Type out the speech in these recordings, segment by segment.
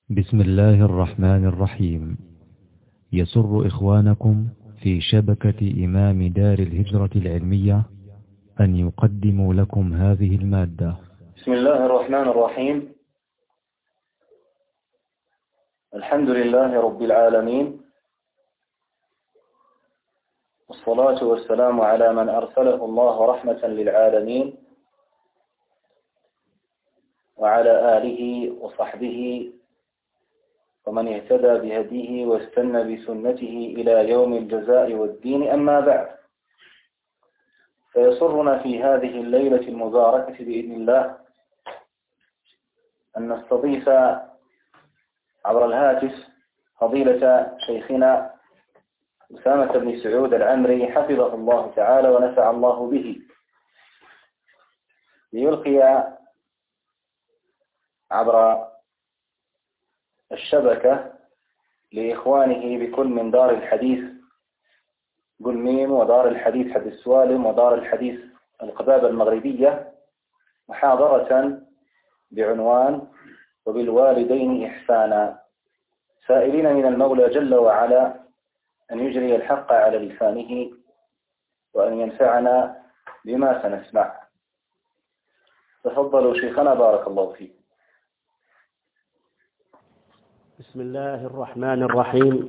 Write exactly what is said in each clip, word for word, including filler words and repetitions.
بسم الله الرحمن الرحيم. يسر إخوانكم في شبكة إمام دار الهجرة العلمية أن يقدموا لكم هذه المادة. بسم الله الرحمن الرحيم. الحمد لله رب العالمين، والصلاة والسلام على من أرسله الله رحمة للعالمين، وعلى آله وصحبه ومن اهتدى بهديه واستنى بسنته إلى يوم الجزاء والدين. أما بعد، فيسرنا في هذه الليلة المباركة بإذن الله أن نستضيف عبر الهاتف فضيلة شيخنا أسامة بن سعود العمري حفظه الله تعالى ونفع الله به، ليلقي عبر الشبكة لإخوانه بكل من دار الحديث قلميم ودار الحديث حد السوالم ودار الحديث القباب المغربية محاضرة بعنوان وبالوالدين إحسانا، سائلين من المولى جل وعلا أن يجري الحق على لسانه وأن ينفعنا بما سنسمع. تفضلوا شيخنا، بارك الله فيك. بسم الله الرحمن الرحيم.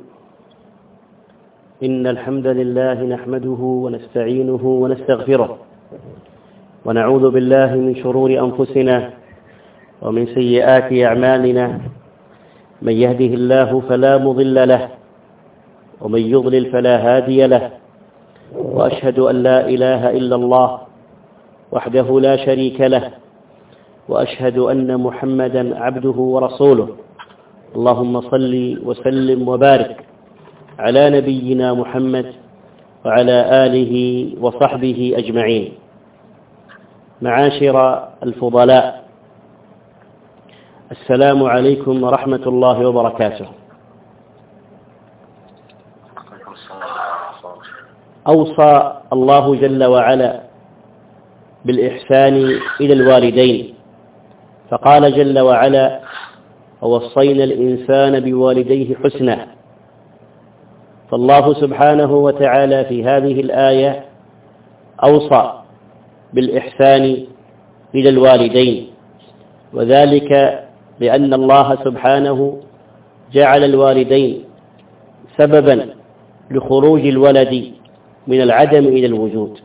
إن الحمد لله نحمده ونستعينه ونستغفره، ونعوذ بالله من شرور أنفسنا ومن سيئات أعمالنا. من يهده الله فلا مضل له، ومن يضلل فلا هادي له، وأشهد أن لا إله إلا الله وحده لا شريك له، وأشهد أن محمدا عبده ورسوله. اللهم صل وسلم وبارك على نبينا محمد وعلى آله وصحبه أجمعين. معاشر الفضلاء، السلام عليكم ورحمة الله وبركاته. أوصى الله جل وعلا بالإحسان إلى الوالدين، فقال جل وعلا: ووصينا الإنسان بوالديه حسنا. فالله سبحانه وتعالى في هذه الآية أوصى بالإحسان إلى الوالدين، وذلك لأن الله سبحانه جعل الوالدين سببا لخروج الولد من العدم إلى الوجود.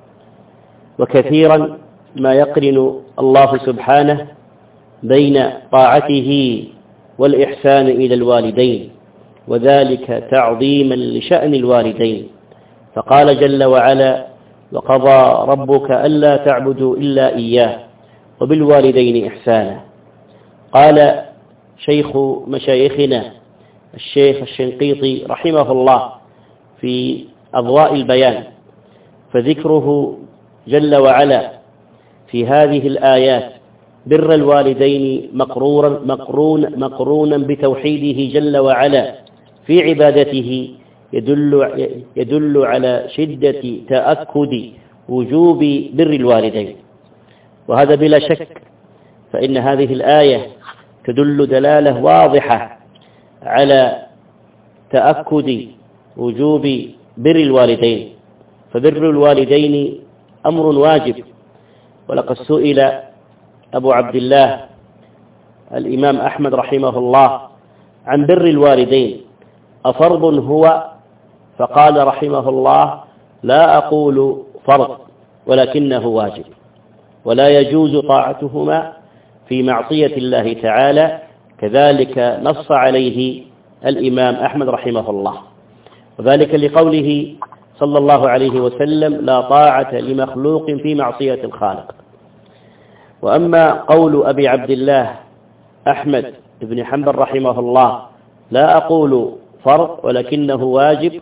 وكثيرا ما يقرن الله سبحانه بين طاعته والإحسان إلى الوالدين، وذلك تعظيما لشأن الوالدين. فقال جل وعلا: وقضى ربك ألا تعبدوا إلا إياه وبالوالدين إحسانا. قال شيخ مشايخنا الشيخ الشنقيطي رحمه الله في أضواء البيان، فذكره جل وعلا في هذه الآيات بر الوالدين مقرورا مقرون مقرونا بتوحيده جل وعلا في عبادته يدل يدل على شدة تأكد وجوب بر الوالدين. وهذا بلا شك، فإن هذه الآية تدل دلالة واضحة على تأكد وجوب بر الوالدين، فبر الوالدين أمر واجب. ولقد سئل أبو عبد الله الإمام أحمد رحمه الله عن بر الوالدين: أفرض هو؟ فقال رحمه الله: لا أقول فرض ولكنه واجب، ولا يجوز طاعتهما في معصية الله تعالى. كذلك نص عليه الإمام أحمد رحمه الله، وذلك لقوله صلى الله عليه وسلم: لا طاعة لمخلوق في معصية الخالق. وأما قول أبي عبد الله أحمد بن حنبل رحمه الله: لا أقول فرض ولكنه واجب،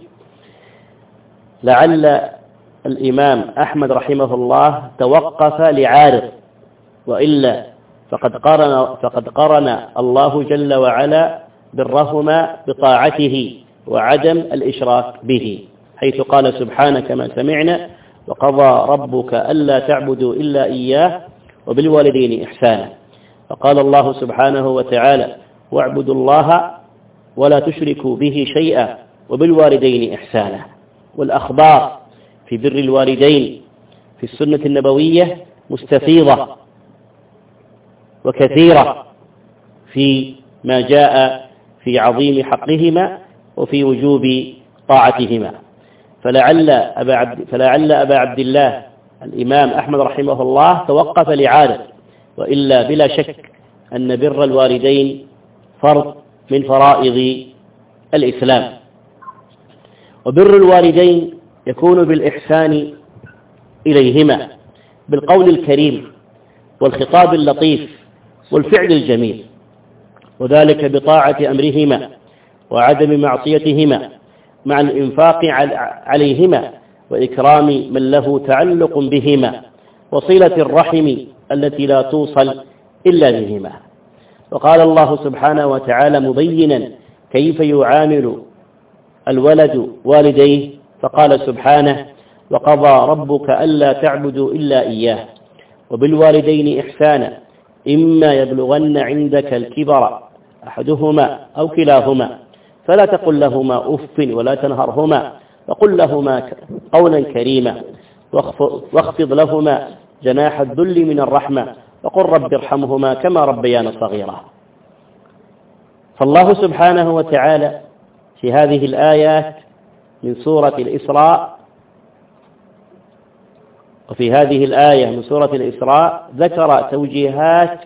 لعل الإمام أحمد رحمه الله توقف لعارض، وإلا فقد قرن, فقد قرن الله جل وعلا برهما بطاعته وعدم الإشراك به، حيث قال سبحانه كما سمعنا: وقضى ربك ألا تعبدوا إلا إياه وبالوالدين إحسانا. فقال الله سبحانه وتعالى: واعبدوا الله ولا تشركوا به شيئا وبالوالدين إحسانا. والأخبار في بر الوالدين في السنة النبوية مستفيضة وكثيرة في ما جاء في عظيم حقهما وفي وجوب طاعتهما. فلعل أبا عبد, فلعل أبا عبد الله الإمام أحمد رحمه الله توقف لعادة، وإلا بلا شك أن بر الوالدين فرض من فرائض الإسلام. وبر الوالدين يكون بالإحسان إليهما بالقول الكريم والخطاب اللطيف والفعل الجميل، وذلك بطاعة أمرهما وعدم معصيتهما مع الإنفاق عليهما وإكرام من له تعلق بهما وصلة الرحم التي لا توصل إلا بهما. وقال الله سبحانه وتعالى مبينا كيف يعامل الولد والديه، فقال سبحانه: وقضى ربك ألا تعبدوا إلا إياه وبالوالدين إحسانا إما يبلغن عندك الكبر أحدهما أو كلاهما فلا تقل لهما أف ولا تنهرهما وقل لهما قولا كريما واخفض لهما جناح الذل من الرحمة وقل رب ارحمهما كما ربيانا صغيرا. فالله سبحانه وتعالى في هذه الآيات من سورة الإسراء وفي هذه الآية من سورة الإسراء ذكر توجيهات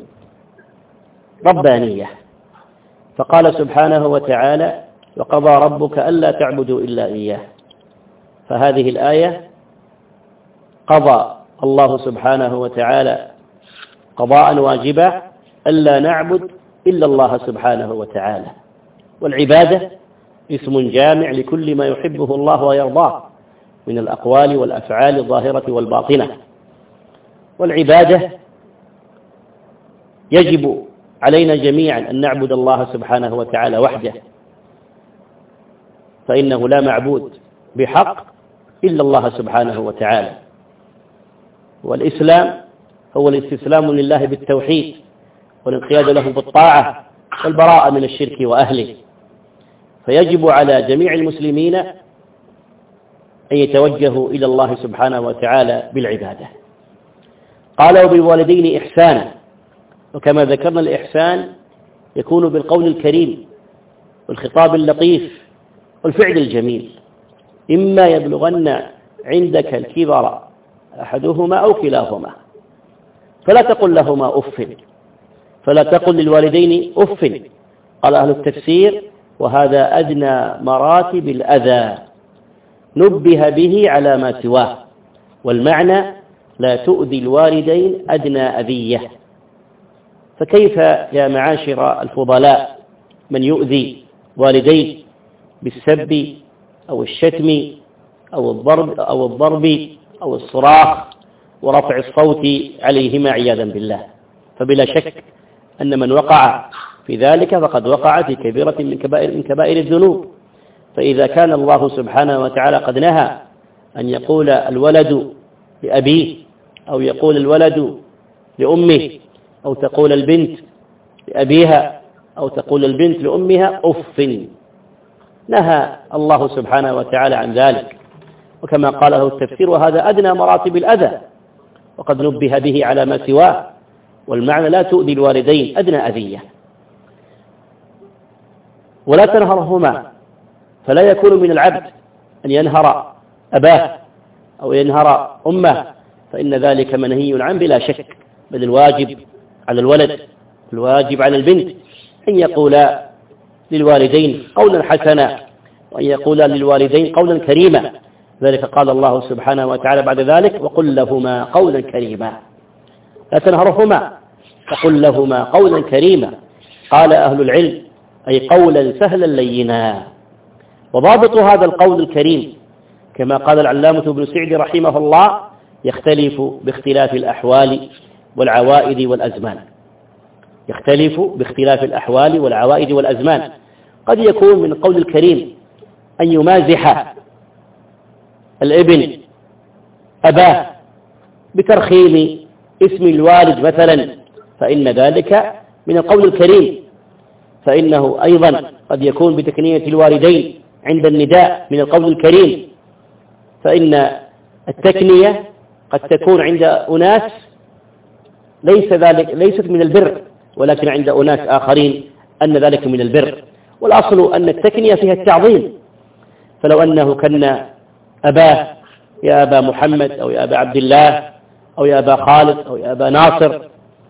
ربانية، فقال سبحانه وتعالى: وقضى ربك ألا تعبدوا إلا إياه. فهذه الآية قضى الله سبحانه وتعالى قضاء واجبا ألا نعبد إلا الله سبحانه وتعالى. والعبادة اسم جامع لكل ما يحبه الله ويرضاه من الأقوال والأفعال الظاهرة والباطنة. والعبادة يجب علينا جميعا أن نعبد الله سبحانه وتعالى وحده، فإنه لا معبود بحق إلا الله سبحانه وتعالى. والإسلام هو الاستسلام لله بالتوحيد والانقياد له بالطاعة والبراءة من الشرك وأهله. فيجب على جميع المسلمين أن يتوجهوا إلى الله سبحانه وتعالى بالعبادة. قال: وبالوالدين إحسانا. وكما ذكرنا الإحسان يكون بالقول الكريم والخطاب اللطيف والفعل الجميل. إما يبلغن عندك الكبر أحدهما أو كلاهما فلا تقل لهما أف، فلا تقل للوالدين أف. قال أهل التفسير: وهذا أدنى مراتب الأذى نبه به على ما سواه، والمعنى لا تؤذي الوالدين أدنى أذية. فكيف يا معاشر الفضلاء من يؤذي والديه بالسب أو الشتم أو الضرب أو الضرب أو الصراخ ورفع الصوت عليهما عياذا بالله؟ فبلا شك أن من وقع في ذلك فقد وقع في كبيرة من كبائر, من كبائر الذنوب. فإذا كان الله سبحانه وتعالى قد نهى أن يقول الولد لأبيه أو يقول الولد لأمه أو تقول البنت لأبيها أو تقول البنت لأمها أف، نهى الله سبحانه وتعالى عن ذلك. وكما قاله التفسير: وهذا أدنى مراتب الأذى، وقد نبه به على ما سواه، والمعنى لا تؤذي الوالدين أدنى أذية. ولا تنهرهما، فلا يكون من العبد أن ينهر أباه أو ينهر أمه، فإن ذلك منهي عنه بلا شك، بل الواجب على الولد الواجب على البنت أن يقولا للوالدين قولا حسنا وأن يقولا للوالدين قولا كريما. ذلك قال الله سبحانه وتعالى بعد ذلك: وقل لهما قولا كريما. لا تنهرهما، فقل لهما قولا كريما. قال أهل العلم: أي قولا سهلا لينا. وضابط هذا القول الكريم كما قال العلامة ابن سعدي رحمه الله يختلف باختلاف الأحوال والعوائد والأزمان. يختلف باختلاف الأحوال والعوائد والأزمان. قد يكون من القول الكريم أن يمازح الابن أباه بترخيم اسم الوالد مثلا، فإن ذلك من القول الكريم. فإنه أيضا قد يكون بتكنية الوالدين عند النداء من القول الكريم، فإن التكنية قد تكون عند أناس ليس ذلك ليست من البر، ولكن عند أناس آخرين أن ذلك من البر. والأصل أن التكنية فيها التعظيم، فلو أنه كان أباه يا أبا محمد أو يا أبا عبد الله أو يا أبا خالد أو يا أبا ناصر،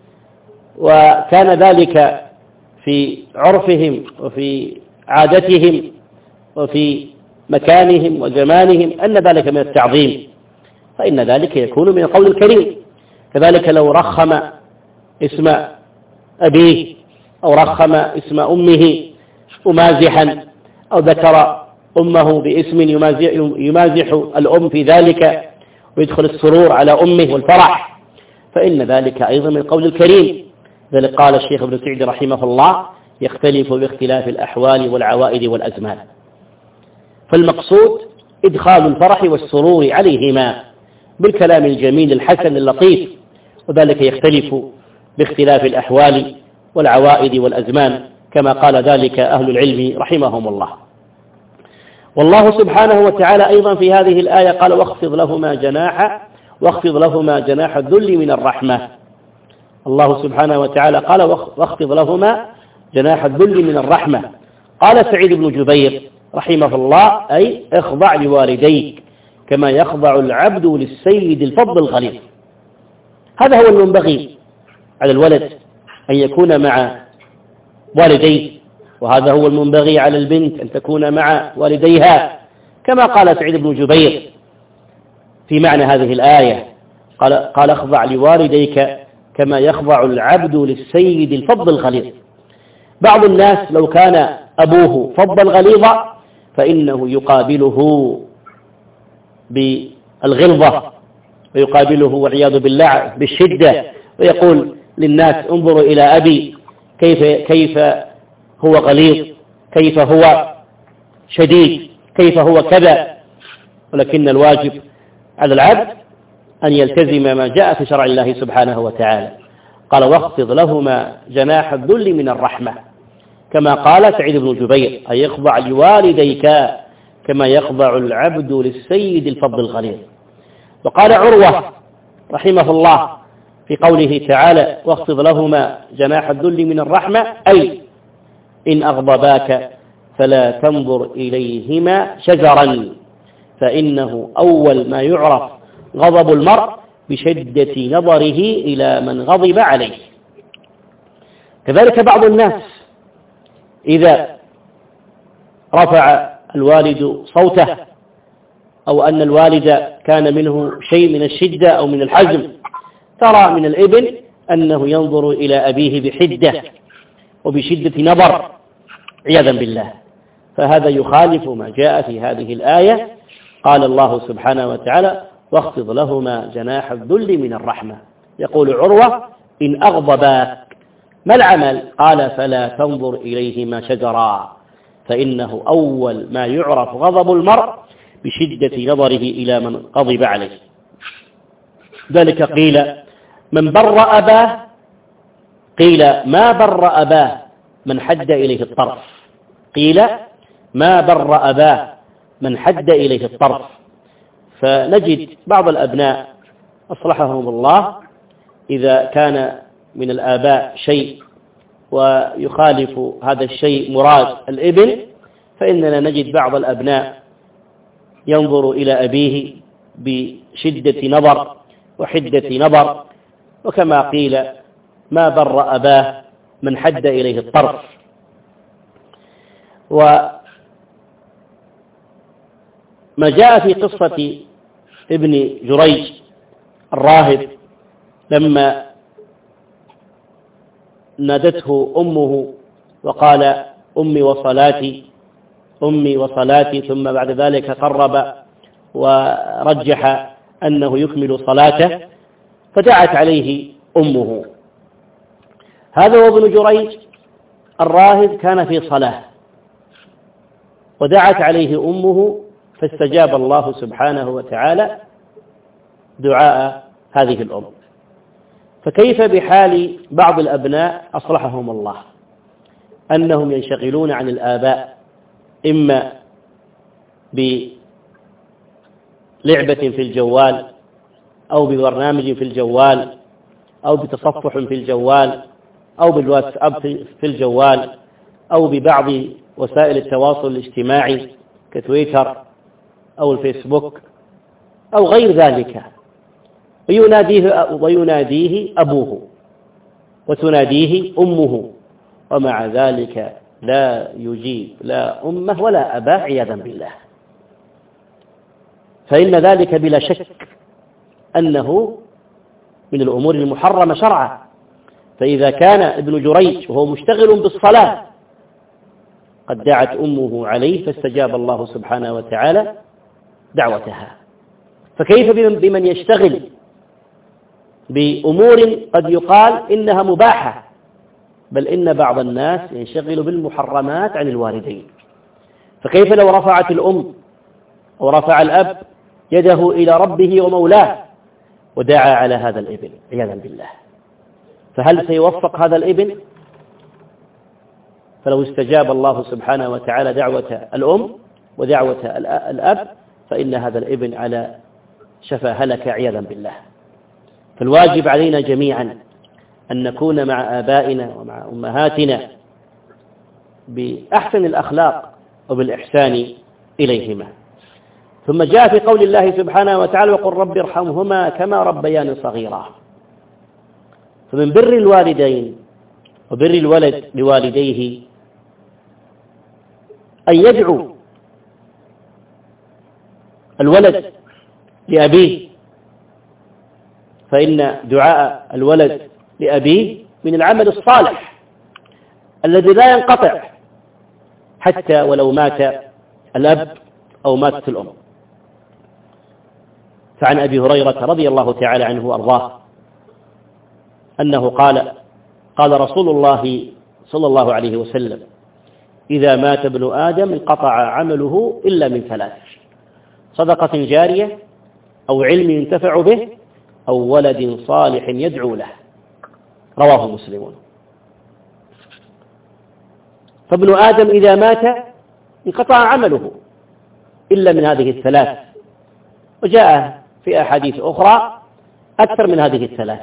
وكان ذلك في عرفهم وفي عادتهم وفي مكانهم وزمانهم أن ذلك من التعظيم، فإن ذلك يكون من القول الكريم. كذلك لو رخم اسم أبيه أو رخم اسم أمه ممازحا أو ذكر أمه باسم يمازح, يمازح الأم في ذلك ويدخل السرور على أمه والفرح، فإن ذلك أيضا من القول الكريم. ذلك قال الشيخ ابن سعيد رحمه الله: يختلف باختلاف الأحوال والعوائد والأزمان. فالمقصود إدخال الفرح والسرور عليهما بالكلام الجميل الحسن اللطيف، وذلك يختلف باختلاف الأحوال والعوائد والأزمان، كما قال ذلك أهل العلم رحمهم الله. والله سبحانه وتعالى أيضا في هذه الآية قال: واخفض لهما جناح واخفض لهما جناح الذل من الرحمة. الله سبحانه وتعالى قال: واخفض لهما جناح الذل من الرحمة. قال سعيد بن جبير رحمه الله: أي اخضع لوالديك كما يخضع العبد للسيد الفضل الغليظ. هذا هو المنبغي على الولد أن يكون مع والديه، وهذا هو المنبغي على البنت أن تكون مع والديها، كما قال سعيد بن جبير في معنى هذه الآية، قال, قال اخضع لوالديك كما يخضع العبد للسيد الفضل الغليظ. بعض الناس لو كان أبوه فضا غليظا فإنه يقابله بالغلظة ويقابله والعياذ بالله بالشدة، ويقول للناس: انظروا إلى أبي كيف كيف هو غليظ، كيف هو شديد، كيف هو كذا. ولكن الواجب على العبد أن يلتزم ما جاء في شرع الله سبحانه وتعالى. قال: واخفض لهما جناح الذل من الرحمة، كما قال سعيد بن جبير: أي يخضع لوالديك كما يخضع العبد للسيد الفضل الغليظ. وقال عروة رحمه الله في قوله تعالى: واخفض لهما جناح الذل من الرحمة، أي إن أغضباك فلا تنظر إليهما شجرا، فإنه أول ما يعرف غضب المرء بشدة نظره إلى من غضب عليه. كذلك بعض الناس إذا رفع الوالد صوته أو أن الوالد كان منه شيء من الشدة أو من الحزم، ترى من الابن أنه ينظر إلى أبيه بحدة وبشدة نظر عياذا بالله، فهذا يخالف ما جاء في هذه الآية. قال الله سبحانه وتعالى: واخفض لهما جناح الذل من الرحمة. يقول عروة: إن أغضباك ما العمل؟ قال: فلا تنظر إليهما شجرا، فإنه أول ما يعرف غضب المرء بشدة نظره إلى من غضب عليه. ذلك قيل: من بر أباه، قيل: ما بر أباه من حد إليه الطرف، قيل: ما بر أباه من حد إليه الطرف. فنجد بعض الأبناء أصلحهم الله إذا كان من الآباء شيء ويخالف هذا الشيء مراد الابن، فإننا نجد بعض الأبناء ينظر إلى أبيه بشدة نظر وحدة نظر، وكما قيل: ما بر أباه من حد إليه الطرف. وما جاء في قصة ابن جريج الراهب لما نادته أمه وقال: أمي وصلاتي أمي وصلاتي، ثم بعد ذلك قرب ورجح أنه يكمل صلاته، فدعت عليه أمه. هذا هو ابن جريج الراهب كان في صلاة ودعت عليه أمه، فاستجاب الله سبحانه وتعالى دعاء هذه الأم. فكيف بحال بعض الأبناء أصلحهم الله أنهم ينشغلون عن الآباء إما بلعبة في الجوال أو ببرنامج في الجوال أو بتصفح في الجوال أو بالواتساب في الجوال أو ببعض وسائل التواصل الاجتماعي كتويتر أو الفيسبوك أو غير ذلك، ويناديه, ويناديه أبوه وتناديه أمه، ومع ذلك لا يجيب لا أمه ولا أباه عياذا بالله. فإن ذلك بلا شك أنه من الأمور المحرمة شرعا. فإذا كان ابن جريج وهو مشتغل بالصلاة قد دعت أمه عليه فاستجاب الله سبحانه وتعالى دعوتها، فكيف بمن يشتغل بأمور قد يقال إنها مباحة، بل إن بعض الناس ينشغل بالمحرمات عن الوالدين. فكيف لو رفعت الأم ورفع الأب يده إلى ربه ومولاه ودعا على هذا الابن عياذا بالله، فهل سيوفق هذا الابن؟ فلو استجاب الله سبحانه وتعالى دعوة الأم ودعوة الأب فإن هذا الابن على شفا هلك عياذا بالله. فالواجب علينا جميعا أن نكون مع آبائنا ومع أمهاتنا بأحسن الأخلاق وبالإحسان إليهما. ثم جاء في قول الله سبحانه وتعالى وقل رب ارحمهما كما ربياني صغيرا. فمن بر الوالدين وبر الولد لوالديه أن يدعو الولد لأبيه، فإن دعاء الولد لأبيه من العمل الصالح الذي لا ينقطع حتى ولو مات الأب أو ماتت الأم. فعن أبي هريرة رضي الله تعالى عنه وأرضاه أنه قال قال رسول الله صلى الله عليه وسلم إذا مات ابن آدم انقطع عمله إلا من ثلاث: صدقة جارية أو علم ينتفع به أو ولد صالح يدعو له. رواه مسلم. فابن آدم إذا مات انقطع عمله إلا من هذه الثلاث، وجاء في أحاديث أخرى أكثر من هذه الثلاث.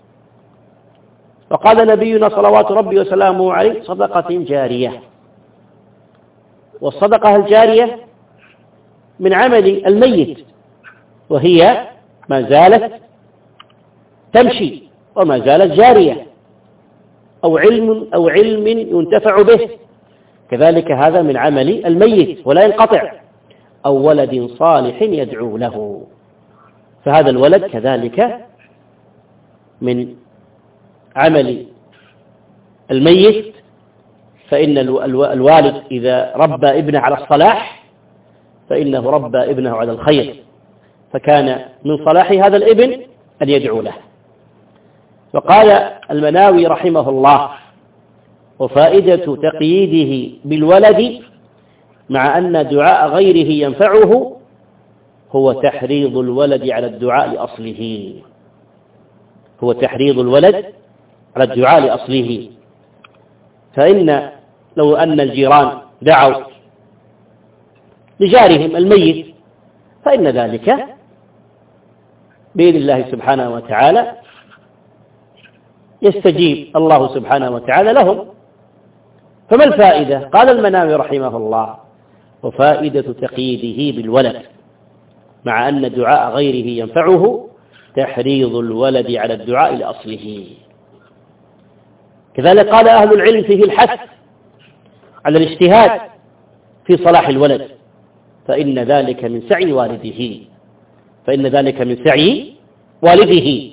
وقال نبينا صلوات ربي وسلامه عليه صدقة جارية. والصدقة الجارية من عمل الميت، وهي ما زالت تمشي وما زالت جارية، أو علم أو علم ينتفع به، كذلك هذا من عمل الميت ولا ينقطع، أو ولد صالح يدعو له، فهذا الولد كذلك من عمل الميت. فإن الوالد إذا ربى ابنه على الصلاح فإنه ربى ابنه على الخير، فكان من صلاح هذا الابن أن يدعو له. وقال المناوي رحمه الله وفائدة تقييده بالولد مع أن دعاء غيره ينفعه هو تحريض الولد على الدعاء لأصله، هو تحريض الولد على الدعاء لأصله. فإن لو أن الجيران دعوا لجارهم الميت فإن ذلك بإذن الله سبحانه وتعالى يستجيب الله سبحانه وتعالى لهم. فما الفائدة؟ قال المناوي رحمه الله وفائدة تقييده بالولد مع أن دعاء غيره ينفعه تحريض الولد على الدعاء لأصله. كذلك قال أهل العلم فيه الحث على الاجتهاد في صلاح الولد، فإن ذلك من سعي والده فإن ذلك من سعي والده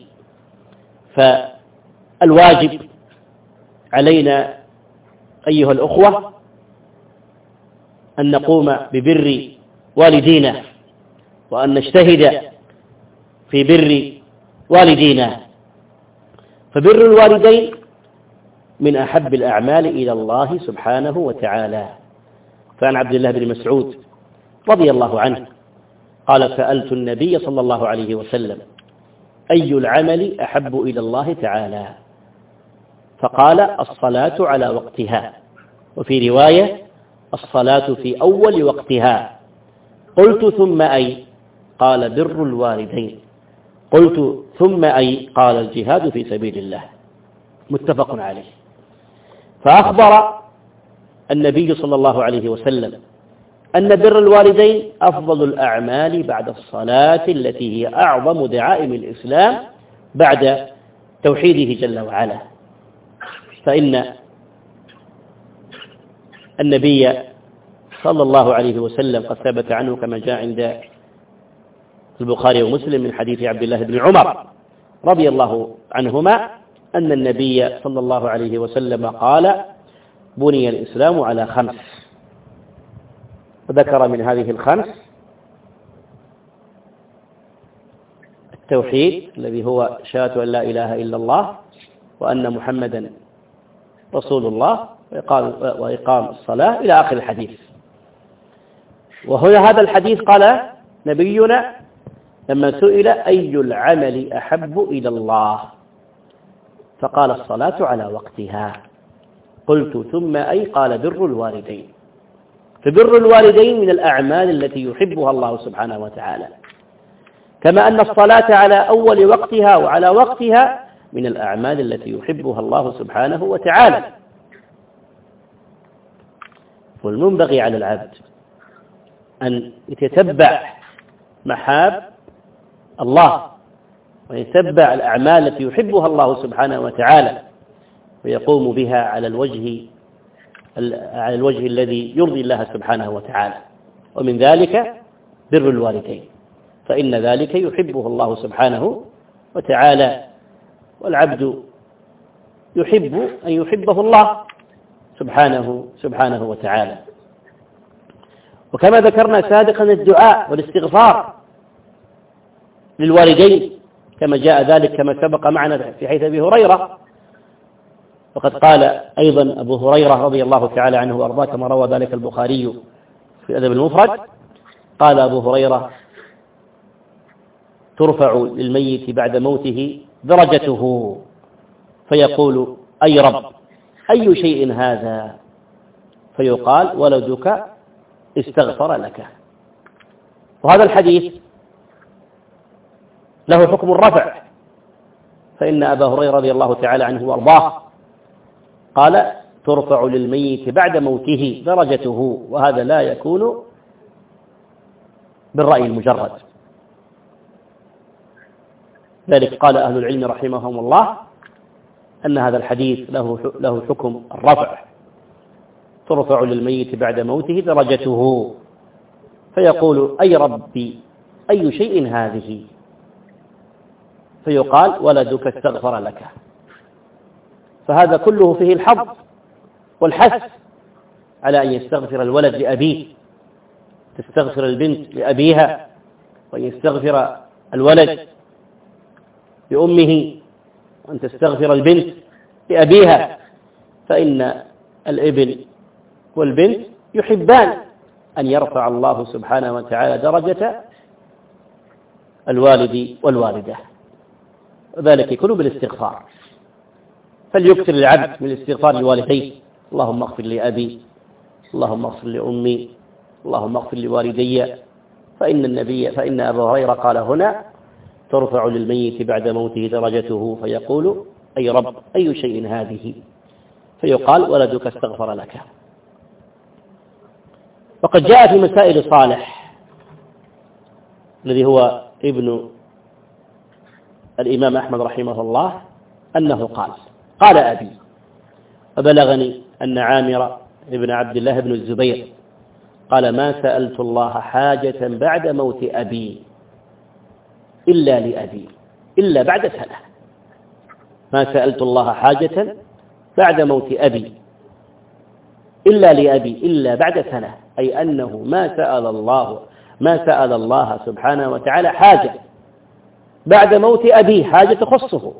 فالواجب علينا أيها الأخوة أن نقوم ببر والدينا وأن نجتهد في بر والدينا، فبر الوالدين من أحب الأعمال إلى الله سبحانه وتعالى. فعن عبد الله بن مسعود رضي الله عنه قال سألت النبي صلى الله عليه وسلم أي العمل أحب إلى الله تعالى؟ فقال الصلاة على وقتها. وفي رواية الصلاة في أول وقتها. قلت ثم أي؟ قال بر الوالدين. قلت ثم أي؟ قال الجهاد في سبيل الله. متفق عليه. فأخبر النبي صلى الله عليه وسلم أن بر الوالدين أفضل الأعمال بعد الصلاة التي هي أعظم دعائم الإسلام بعد توحيده جل وعلا. فإن النبي صلى الله عليه وسلم قد ثبت عنه كما جاء عند البخاري ومسلم من حديث عبد الله بن عمر رضي الله عنهما أن النبي صلى الله عليه وسلم قال: بني الإسلام على خمس. وذكر من هذه الخمس التوحيد الذي هو شهادة أن لا إله إلا الله وأن محمدا رسول الله وإقام, وإقام الصلاة إلى آخر الحديث. وهنا هذا الحديث قال نبينا لما سئل أي العمل أحب إلى الله فقال الصلاة على وقتها. قلت ثم أي؟ قال بر الوالدين. فبر الوالدين من الأعمال التي يحبها الله سبحانه وتعالى، كما أن الصلاة على أول وقتها وعلى وقتها من الأعمال التي يحبها الله سبحانه وتعالى. والمنبغي على العبد أن يتتبع محاب الله ويتبع الأعمال التي يحبها الله سبحانه وتعالى ويقوم بها على الوجه على الوجه الذي يرضي الله سبحانه وتعالى. ومن ذلك بر الوالدين، فإن ذلك يحبه الله سبحانه وتعالى، والعبد يحب أن يحبه الله سبحانه سبحانه وتعالى. وكما ذكرنا سابقا الدعاء والاستغفار للوالدين كما جاء ذلك كما سبق معنا في حديث أبي هريرة. وقد قال أيضا أبو هريرة رضي الله تعالى عنه وأرضاه كما روى ذلك البخاري في الأدب المفرد، قال أبو هريرة: ترفع للميت بعد موته درجته فيقول: أي رب أي شيء هذا؟ فيقال: ولدك استغفر لك. وهذا الحديث له حكم الرفع، فإن أبا هريرة رضي الله تعالى عنه وأرضاه قال: ترفع للميت بعد موته درجته، وهذا لا يكون بالرأي المجرد. ذلك قال أهل العلم رحمهم الله أن هذا الحديث له له حكم الرفع، ترفع للميت بعد موته درجته فيقول: أي ربي أي شيء هذه؟ فيقال: ولدك استغفر لك. فهذا كله فيه الحظ والحث على أن يستغفر الولد لأبيه، تستغفر البنت لأبيها، وأن يستغفر الولد لأمه، وأن تستغفر البنت لأبيها، فإن الابن والبنت يحبان أن يرفع الله سبحانه وتعالى درجة الوالد والوالدة، وذلك يكون بالاستغفار. فليكثر العبد من الاستغفار لوالديه: اللهم اغفر لأبي، اللهم اغفر لأمي، اللهم اغفر لوالدي. فإن النبي فإن أبا هريرة قال هنا: ترفع للميت بعد موته درجته فيقول: أي رب أي شيء هذه؟ فيقال: ولدك استغفر لك. وقد جاء في مسائل صالح الذي هو ابن الإمام أحمد رحمه الله أنه قال: قال أبي: وبلغني أن عامر ابن عبد الله بن الزبير قال: ما سألت الله حاجة بعد موت أبي إلا لأبي إلا بعد سنة. ما سألت الله حاجة بعد موت أبي إلا لأبي إلا بعد سنة، أي أنه ما سأل الله ما سأل الله سبحانه وتعالى حاجة بعد موت أبيه، حاجة تخصه،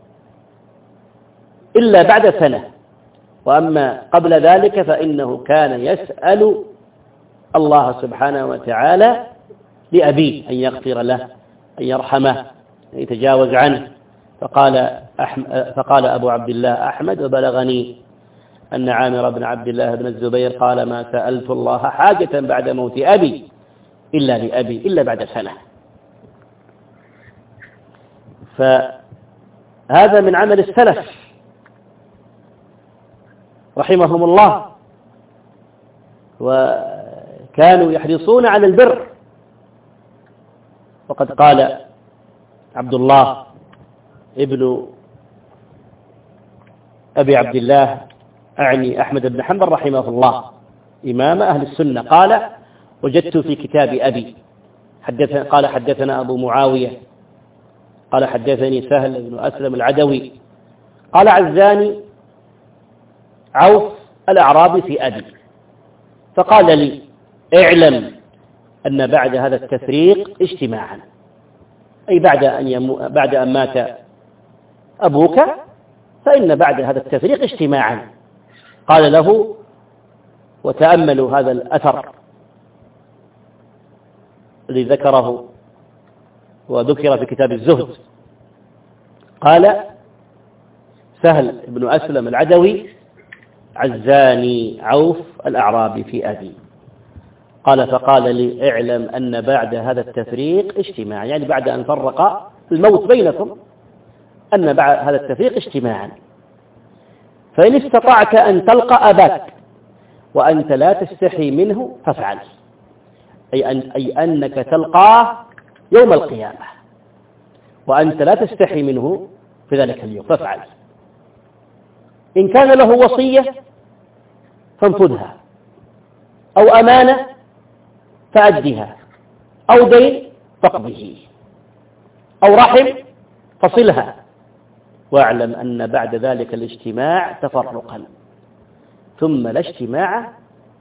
إلا بعد سنة. وأما قبل ذلك فإنه كان يسأل الله سبحانه وتعالى لأبيه أن يغفر له، أن يرحمه، أن يتجاوز عنه. فقال, أحم... فقال أبو عبد الله أحمد: وبلغني أن عامر بن عبد الله بن الزبير قال ما سألت الله حاجة بعد موت أبي إلا لأبي إلا بعد سنة. فهذا من عمل السلف رحمهم الله، وكانوا يحرصون على البر. وقد قال عبد الله ابن أبي عبد الله أعني أحمد بن حنبل رحمه الله إمام أهل السنة، قال وجدت في كتاب أبي حدثنا قال حدثنا أبو معاوية قال حدثني سهل بن أسلم العدوي قال عزاني عوف الأعرابي في أبي، فقال لي اعلم أن بعد هذا التفريق اجتماعا، أي بعد أن, يمو بعد أن مات أبوك فإن بعد هذا التفريق اجتماعا. قال له وتأملوا هذا الأثر الذي ذكره وذكر في كتاب الزهد. قال سهل بن أسلم العدوي عزاني عوف الأعرابي في أبي، قال فقال لي اعلم أن بعد هذا التفريق اجتماعا، يعني بعد أن فرق الموت بينكم أن بعد هذا التفريق اجتماعا، فإن استطعت أن تلقى أباك وأنت لا تستحي منه فافعل، أي, أن أي أنك تلقاه يوم القيامة وأنت لا تستحي منه في ذلك اليوم فافعل. إن كان له وصية فانفذها، أو أمانة فأدها، أو دين فاقضه، أو رحم فصلها، واعلم أن بعد ذلك الاجتماع تفرقا ثم لا اجتماع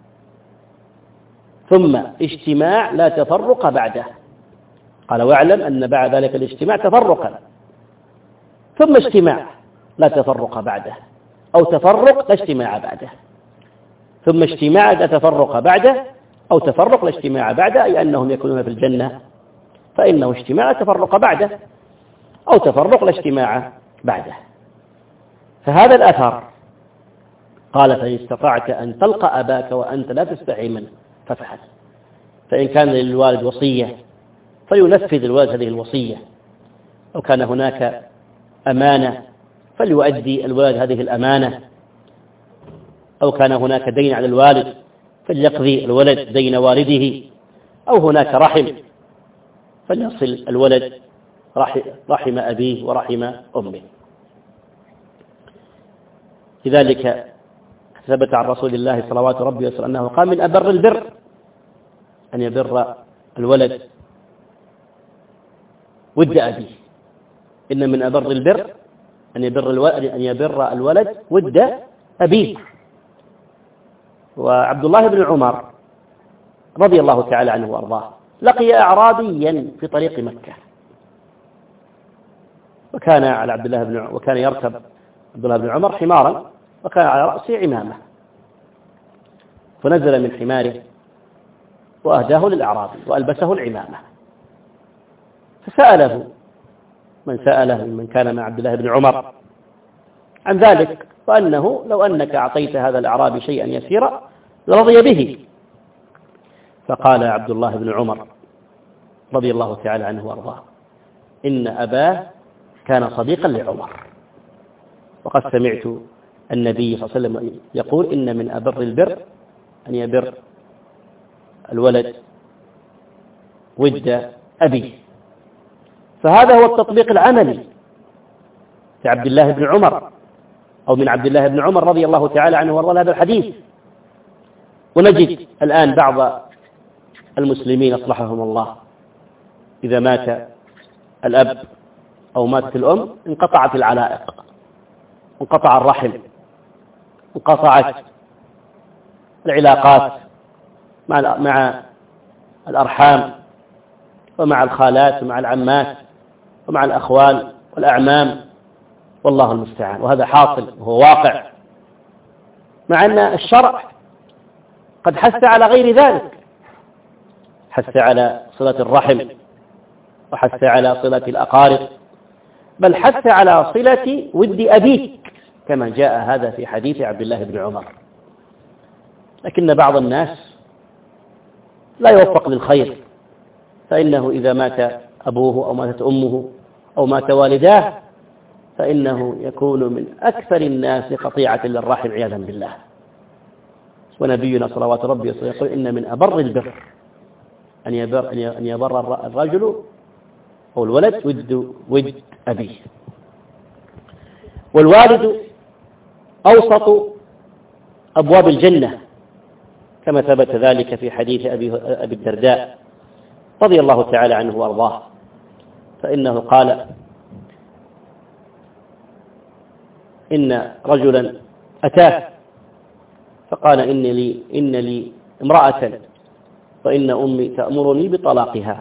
ثم اجتماع لا تفرق بعده. قال واعلم أن بعد ذلك الاجتماع تفرقا ثم اجتماع لا تفرق بعده، أو تفرق لا اجتماع بعده، ثم اجتماع لا تفرق بعده، أو تفرق لا اجتماع بعده، أي أنهم يكونون في الجنة فإنه اجتماع لا تفرق بعده، أو تفرق لا اجتماع بعده. فهذا الأثر قال فإن استطعت أن تلقى أباك وأنت لا تستحي منه فافعل، فإن كان للوالد وصية فلينفذ الوالد هذه الوصية، أو كان هناك أمانة فليؤدي الولد هذه الأمانة، أو كان هناك دين على الوالد فليقضي الولد دين والده، أو هناك رحم فليصل الولد رحم أبيه ورحم أمه. لذلك ثبت عن رسول الله صلوات ربي وسلامه أنه قال من أبر البر أن يبر الولد ود أبيه، إن من أبر البر أن يبر الولد أن يبر الولد ود أبيه. وعبد الله بن عمر رضي الله تعالى عنه وأرضاه لقي أعرابيا في طريق مكة، وكان على عبد الله بن وكان يركب عبد الله بن عمر حمارا، وكان على رأسه عمامة، فنزل من حماره وأهداه للأعرابي وألبسه العمامة، فسأله من سأله من كان مع عبد الله بن عمر عن ذلك، وأنه لو أنك أعطيت هذا الأعرابي شيئا يسيرا لرضي به. فقال عبد الله بن عمر رضي الله تعالى عنه وأرضاه إن أباه كان صديقا لعمر، وقد سمعت النبي صلى الله عليه وسلم يقول إن من أبر البر أن يبر الولد ود أبيه. فهذا هو التطبيق العملي في عبد الله بن عمر، أو من عبد الله بن عمر رضي الله تعالى عنه وارضاه هذا الحديث. ونجد الآن بعض المسلمين أصلحهم الله إذا مات الأب أو ماتت الأم انقطعت العلائق، انقطع الرحم، انقطعت العلاقات مع مع الأرحام ومع الخالات ومع العمات ومع الأخوال والأعمام، والله المستعان. وهذا حاصل وهو واقع، مع أن الشرع قد حث على غير ذلك، حث على صلة الرحم وحث على صلة الأقارب، بل حث على صلة ود أبيك كما جاء هذا في حديث عبد الله بن عمر. لكن بعض الناس لا يوفق للخير، فإنه إذا مات أبوه أو ماتت أمه أو مات والداه فإنه يكون من أكثر الناس قطيعة للرحم عياذا بالله. ونبينا صلوات ربي وسلامه يقول إن من أبر البر أن يبر, أن يبر الرجل أو الولد ود, ود أبيه. والوالد أوسط أبواب الجنة كما ثبت ذلك في حديث أبي, أبي الدرداء رضي الله تعالى عنه وأرضاه، فإنه قال إن رجلا أتاه فقال إن لي, إن لي امرأة وإن أمي تأمرني بطلاقها.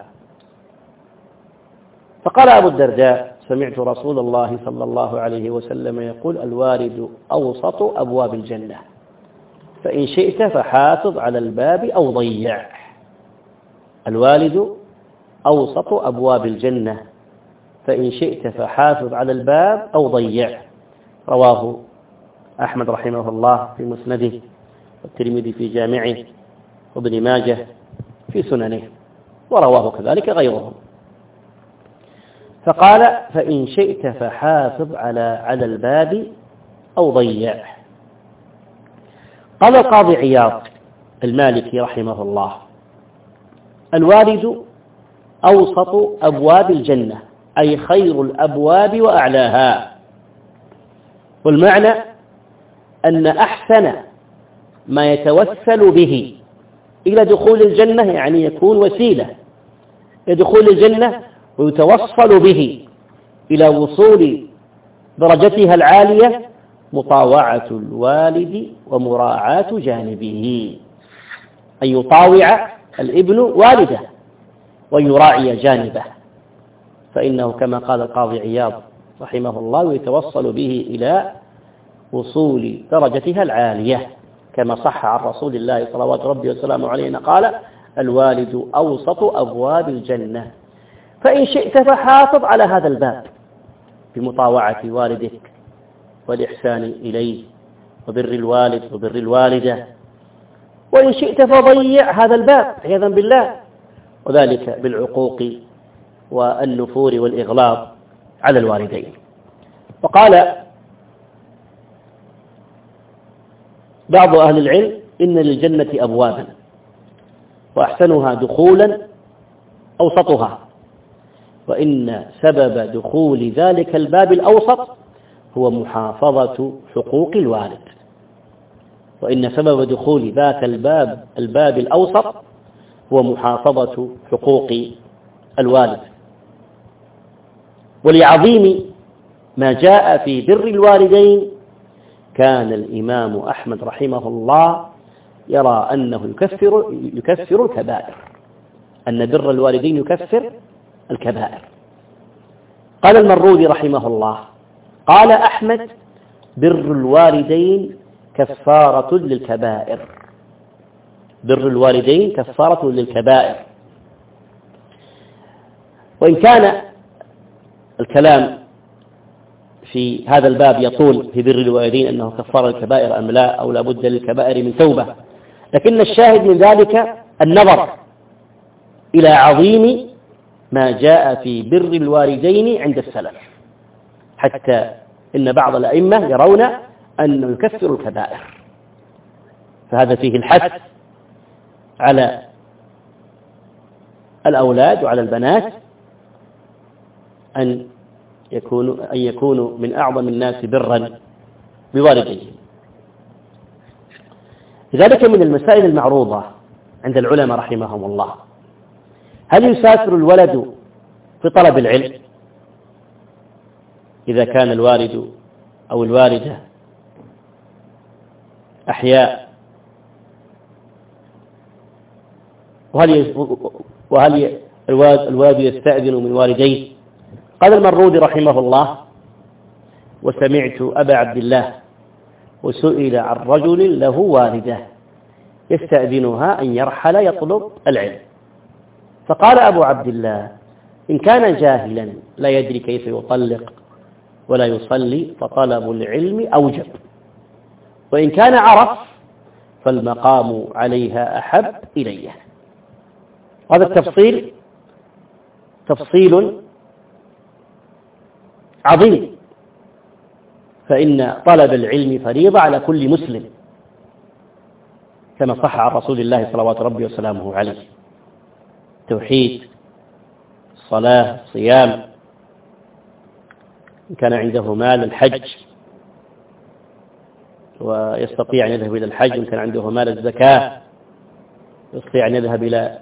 فقال أبو الدرداء سمعت رسول الله صلى الله عليه وسلم يقول الوالد أوسط أبواب الجنة فإن شئت فحافظ على الباب أو ضيع. الوالد أوسط أبواب الجنة فإن شئت فحافظ على الباب أو ضيع. رواه أحمد رحمه الله في مسنده، والترمذي في جامعه، وابن ماجه في سننه، ورواه كذلك غيرهم. فقال فإن شئت فحافظ على على الباب أو ضيع. قال القاضي عياض المالكي رحمه الله الوالد أوسط أبواب الجنة أي خير الأبواب وأعلاها. والمعنى أن أحسن ما يتوسل به إلى دخول الجنة يعني يكون وسيلة لدخول الجنة ويتوصل به إلى وصول درجتها العالية مطاوعة الوالد ومراعاة جانبه، أن يطاوع الابن والده ويراعي جانبه، فإنه كما قال القاضي عياض رحمه الله يتوصل به إلى وصول درجتها العالية كما صح عن رسول الله صلوات ربي وسلامه عليه قال الوالد أوسط أبواب الجنة فإن شئت فحافظ على هذا الباب بمطاوعة والدك والإحسان إليه وبر الوالد وبر الوالدة، وإن شئت فضيع هذا الباب عياذا بالله، وذلك بالعقوق والنفور والإغلاظ على الوالدين. وقال بعض أهل العلم إن للجنة أبوابا وأحسنها دخولا أوسطها، وإن سبب دخول ذلك الباب الأوسط هو محافظة حقوق الوالد، وإن سبب دخول ذاك الباب الباب الأوسط هو محافظة حقوق الوالد. ولعظيم ما جاء في بر الوالدين كان الإمام أحمد رحمه الله يرى أنه يكفر يكفر الكبائر، أن بر الوالدين يكفر الكبائر. قال المروذي رحمه الله قال أحمد بر الوالدين كفارة للكبائر، بر الوالدين كفارة للكبائر. وإن كان الكلام في هذا الباب يطول في بر الوالدين أنه كفارة الكبائر أم لا، أو لا بد للكبائر من توبة، لكن الشاهد من ذلك النظر إلى عظيم ما جاء في بر الوالدين عند السلف، حتى إن بعض الأئمة يرون أنه يكفر الكبائر، فهذا فيه الحث على الأولاد وعلى البنات أن يكونوا أن يكونوا من أعظم الناس برا بوالديهم. لذلك من المسائل المعروضة عند العلماء رحمهم الله هل يسافر الولد في طلب العلم إذا كان الوالد أو الوالدة أحياء، وهل وهل الوالد يستأذن من والديه؟ قال المروذي رحمه الله وسمعت أبا عبد الله وسئل عن رجل له والدة يستأذنها أن يرحل يطلب العلم، فقال أبو عبد الله إن كان جاهلا لا يدري كيف يطلق ولا يصلي فطلب العلم أوجب، وإن كان عرف فالمقام عليها أحب إليه. هذا التفصيل تفصيل عظيم، فإن طلب العلم فريضة على كل مسلم كما صح عن رسول الله صلوات ربي وسلامه عليه. توحيد، صلاة، صيام، إن كان عنده مال الحج ويستطيع أن يذهب إلى الحج، إن كان عنده مال الزكاة يستطيع أن يذهب إلى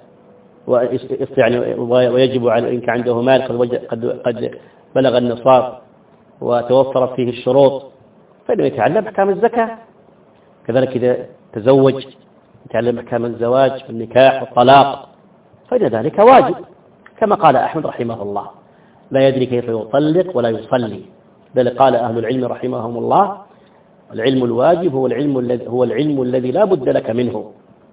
ويجب على إن كان عنده مال قد قد بلغ النصاب وتوفرت فيه الشروط فإنه يتعلم أحكام الزكاة. كذلك إذا تزوج يتعلم أحكام الزواج والنكاح والطلاق، فإن ذلك واجب، كما قال أحمد رحمه الله: لا يدري كيف يطلق ولا يصلي. بل قال أهل العلم رحمهم الله: العلم الواجب هو العلم الذي هو العلم الذي لا بد لك منه،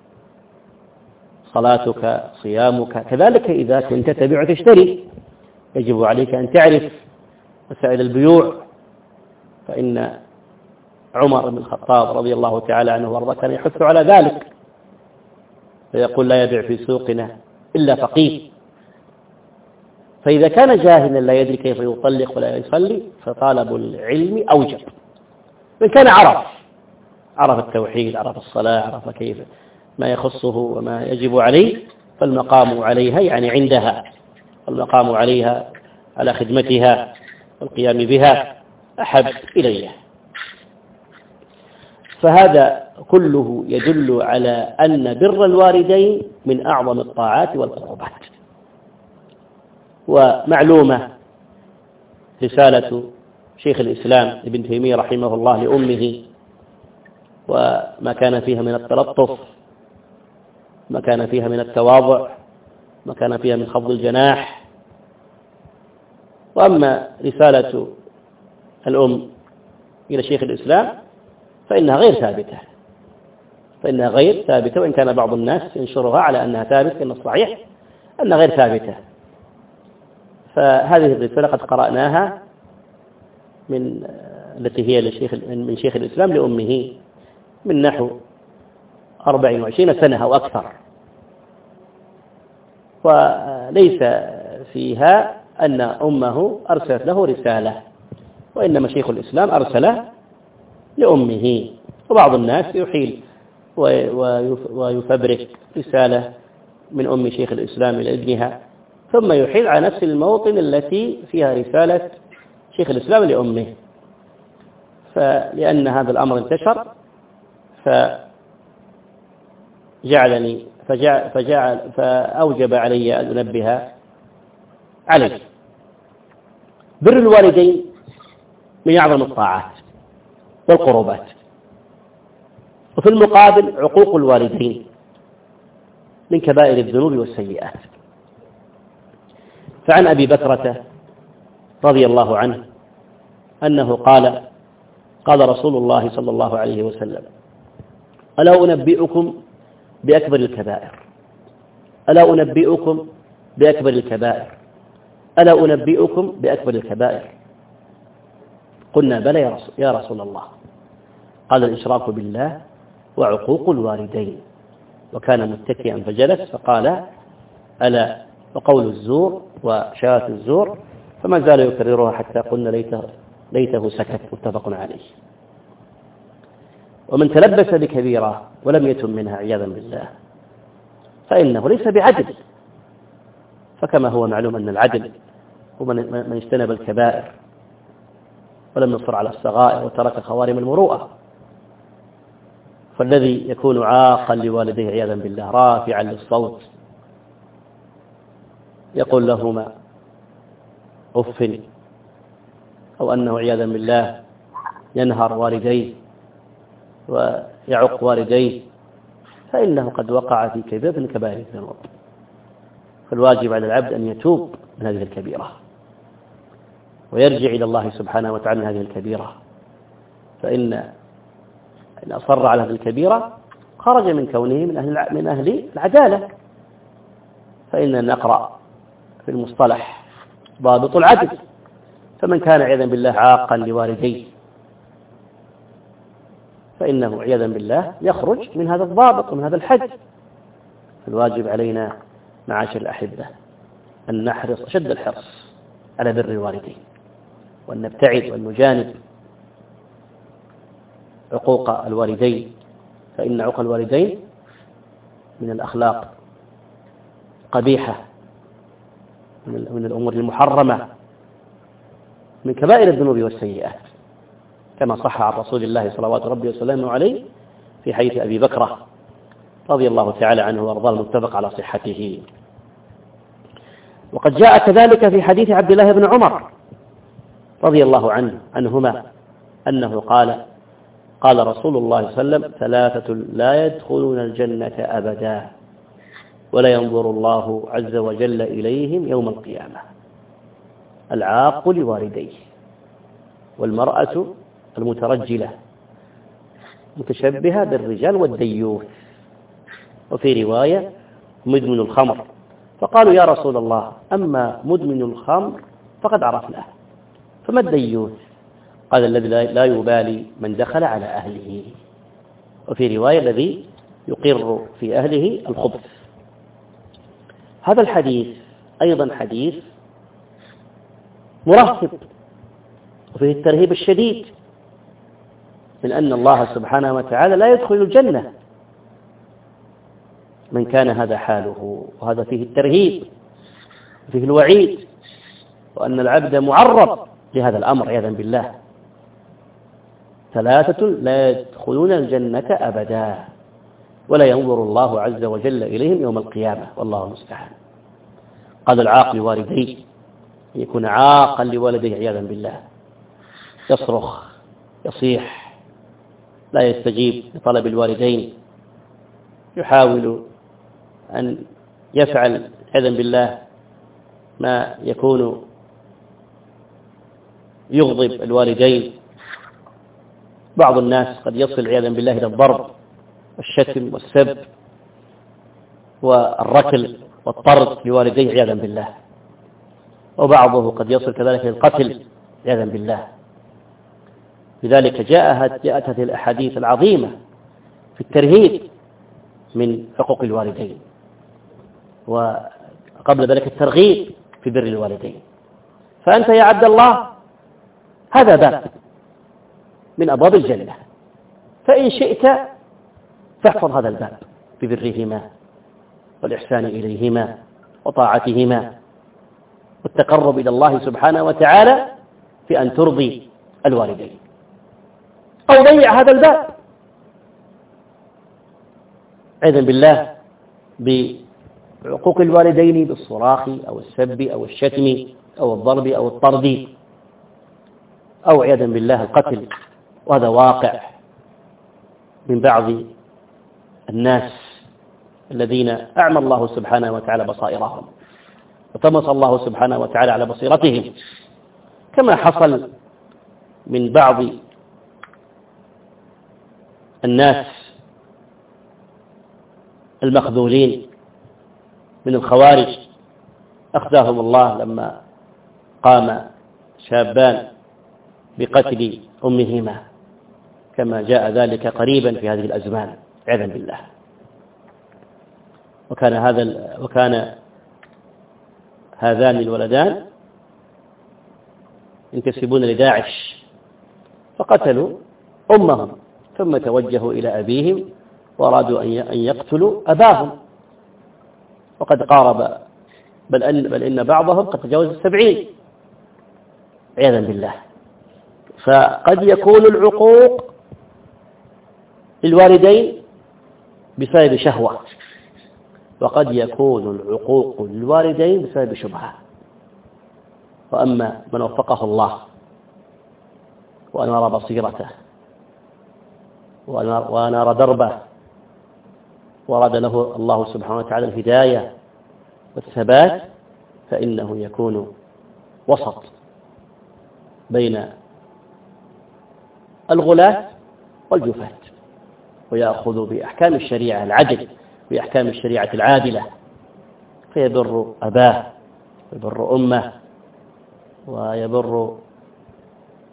صلاتك، صيامك. كذلك إذا كنت تبيع وتشتري يجب عليك أن تعرف مسائل البيوع، فإن عمر بن الخطاب رضي الله تعالى عنه وارضاه كان يحث على ذلك، فيقول: لا يبيع في سوقنا إلا فقيه. فإذا كان جاهلا لا يدري كيف يطلق ولا يصلي فطالب العلم أوجب. وإن كان عرف عرف التوحيد، عرف الصلاة، عرف كيف ما يخصه وما يجب عليه، فالمقام عليها يعني عندها، المقام عليها على خدمتها والقيام بها أحب إليه. فهذا كله يدل على أن بر الوالدين من أعظم الطاعات والقربات. ومعلومة رسالة شيخ الإسلام ابن تيمية رحمه الله لأمه وما كان فيها من التلطف، ما كان فيها من التواضع، ما كان فيها من خفض الجناح. وأما رسالة الأم إلى شيخ الإسلام فإنها غير ثابتة، فإنها غير ثابتة وإن كان بعض الناس ينشرها على أنها ثابتة، إن الصحيح أنها غير ثابتة. فهذه الرسالة قد قرأناها من التي هي لشيخ من شيخ الإسلام لأمه من نحو أربع وعشرين سنة أو أكثر، وليس فيها أن أمه أرسلت له رسالة، وإنما شيخ الإسلام أرسل لأمه. وبعض الناس يحيل ويفبرك رسالة من أم شيخ الإسلام إلى ابنها، ثم يحيل على نفس الموطن التي فيها رسالة شيخ الإسلام لأمه. فلأن هذا الأمر انتشر فجعلني فجعل, فجعل فأوجب علي أن أنبه عليه. بر الوالدين من أعظم الطاعات والقربات، وفي المقابل عقوق الوالدين من كبائر الذنوب والسيئات. فعن أبي بكرة رضي الله عنه أنه قال: قال رسول الله صلى الله عليه وسلم: ألا أنبئكم بأكبر الكبائر، ألا أنبئكم بأكبر الكبائر، ألا أنبئكم بأكبر الكبائر. قلنا: بلى يا رسول الله. قال: الإشراك بالله وعقوق الوالدين. وكان متكئا فجلس فقال: ألا وقول الزور وشهادة الزور، فما زال يكررها حتى قلنا ليته, ليته سكت. متفق عليه. ومن تلبس بكبيرة ولم يتم منها عياذا بالله فإنه ليس بعدل، فكما هو معلوم أن العدل هو من اجتنب الكبائر ولم يصر على الصغائر وترك خوارم المروءة. فالذي يكون عاقا لوالديه عياذا بالله رافعا للصوت يقول لهما أف، أو أنه عياذا بالله ينهر والديه ويعق والديه، فإنه قد وقع في كبيرة من كبائر الذنوب. فالواجب على العبد أن يتوب من هذه الكبيرة ويرجع إلى الله سبحانه وتعالى من هذه الكبيرة، فإن إن أصر على هذه الكبيرة خرج من كونه من أهل من أهل العدالة. فإن نقرأ في المصطلح ضابط العدل، فمن كان عياذا بالله عاقا لوالديه فإنه عياذا بالله يخرج من هذا الضابط ومن هذا الحد. الواجب علينا معاشر الأحبة أن نحرص أشد الحرص على بر الوالدين، وأن نبتعد وأن نجانب عقوق الوالدين، فإن عقوق الوالدين من الأخلاق قبيحة، من الأمور المحرمة، من كبائر الذنوب والسيئات، كما صح عن رسول الله صلوات ربي وسلامه عليه في حديث أبي بكرة رضي الله تعالى عنه وارضاه المتفق على صحته. وقد جاء كذلك في حديث عبد الله بن عمر رضي الله عنه عنهما أنه قال قال رسول الله صلى الله عليه وسلم: ثلاثة لا يدخلون الجنة أبدا ولا ينظر الله عز وجل إليهم يوم القيامة: العاق لوالديه، والمرأة المترجلة متشبهة بالرجال، والديوث. وفي رواية: مدمن الخمر. فقالوا: يا رسول الله، أما مدمن الخمر فقد عرفناه، فما الديوث؟ قال: الذي لا يبالي من دخل على أهله. وفي رواية: الذي يقر في أهله الخبث. هذا الحديث أيضا حديث مرهب، وفيه الترهيب الشديد من أن الله سبحانه وتعالى لا يدخل الجنة من كان هذا حاله، وهذا فيه الترهيب، فيه الوعيد، وأن العبد معرض لهذا الأمر عياذا بالله. ثلاثة لا يدخلون الجنة أبدا ولا ينظر الله عز وجل إليهم يوم القيامة، والله المستعان. قال: العاق لوالديه، يكون عاقا لوالديه عياذا بالله، يصرخ يصيح، لا يستجيب لطلب الوالدين، يحاول أن يفعل عياذا بالله ما يكون يغضب الوالدين. بعض الناس قد يصل عياذا بالله إلى الضرب والشتم والسب والركل والطرد لوالديه عياذا بالله، وبعضه قد يصل كذلك للقتل عياذا بالله. لذلك جاءت جاءت هذه الأحاديث العظيمة في الترهيب من حقوق الوالدين، وقبل ذلك الترغيب في بر الوالدين. فأنت يا عبد الله هذا باب من أبواب الجنة، فإن شئت فاحفظ هذا الباب ببرهما والإحسان إليهما وطاعتهما والتقرب إلى الله سبحانه وتعالى في أن ترضي الوالدين، أو ضيع هذا الباب عياذا بالله بعقوق الوالدين بالصراخ أو السب أو الشتم أو الضرب أو الطرد أو عياذا بالله القتل. وهذا واقع من بعض الناس الذين أعمى الله سبحانه وتعالى بصائرهم وطمس الله سبحانه وتعالى على بصيرتهم، كما حصل من بعض الناس المخذولين من الخوارج أخذهم الله لما قام شابان بقتل أمهما، كما جاء ذلك قريبا في هذه الأزمان عياذا بالله. وكان هذا وكان هذان الولدان ينتسبون لداعش، فقتلوا أمهم ثم توجهوا إلى أبيهم وأرادوا أن يقتلوا أباهم، وقد قارب بل أن, بل إن بعضهم قد تجاوز السبعين عياذا بالله. فقد يكون العقوق للوالدين بسبب شهوة، وقد يكون العقوق للوالدين بسبب شبهة. وأما من وفقه الله وأنار بصيرته وأنار دربه وأراد له الله سبحانه وتعالى الهداية والثبات، فإنه يكون وسط بين الغلاة والجفاة، ويأخذ بأحكام الشريعة العدل بأحكام الشريعة العادلة، فيبر أباه ويبر أمه ويبر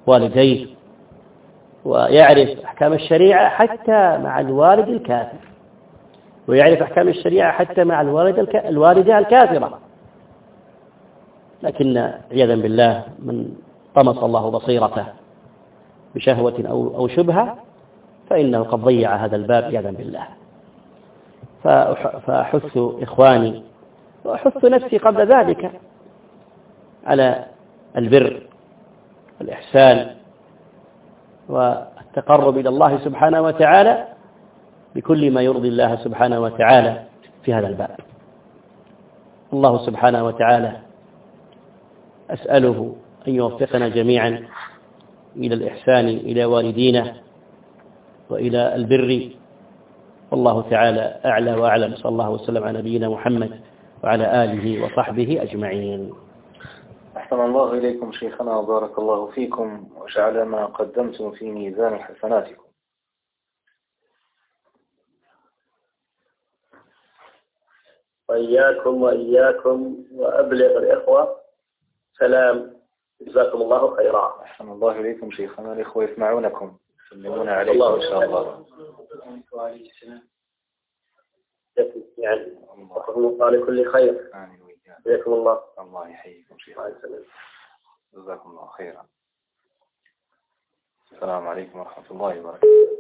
والديه، ويعرف أحكام الشريعة حتى مع الوالد الكافر، ويعرف أحكام الشريعة حتى مع الوالد الك... الوالدة الكافرة. لكن عياذا بالله من طمس الله بصيرته بشهوة أو أو شبهة فإنه قد ضيع هذا الباب عياذا بالله. فأحث إخواني وأحث نفسي قبل ذلك على البر والإحسان والتقرب إلى الله سبحانه وتعالى بكل ما يرضي الله سبحانه وتعالى في هذا الباب. الله سبحانه وتعالى أسأله أن يوفقنا جميعا إلى الإحسان إلى والدينا وإلى البر، والله تعالى أعلى وأعلم. صلى الله وسلم على نبينا محمد وعلى آله وصحبه أجمعين. أحسن الله إليكم شيخنا وبارك الله فيكم وجعل ما قدمتم في ميزان حسناتكم. وإياكم وإياكم وأبلغ الإخوة سلام، جزاكم الله خيرا. أحسن الله إليكم شيخنا، الإخوة يسمعونكم يسلمون عليكم إن شاء الله. يعني وحكم الله لكل خير. آمين وإياكم. جزاكم الله. الله يحييكم شيخنا. جزاكم الله خيرا. السلام عليكم ورحمة الله وبركاته.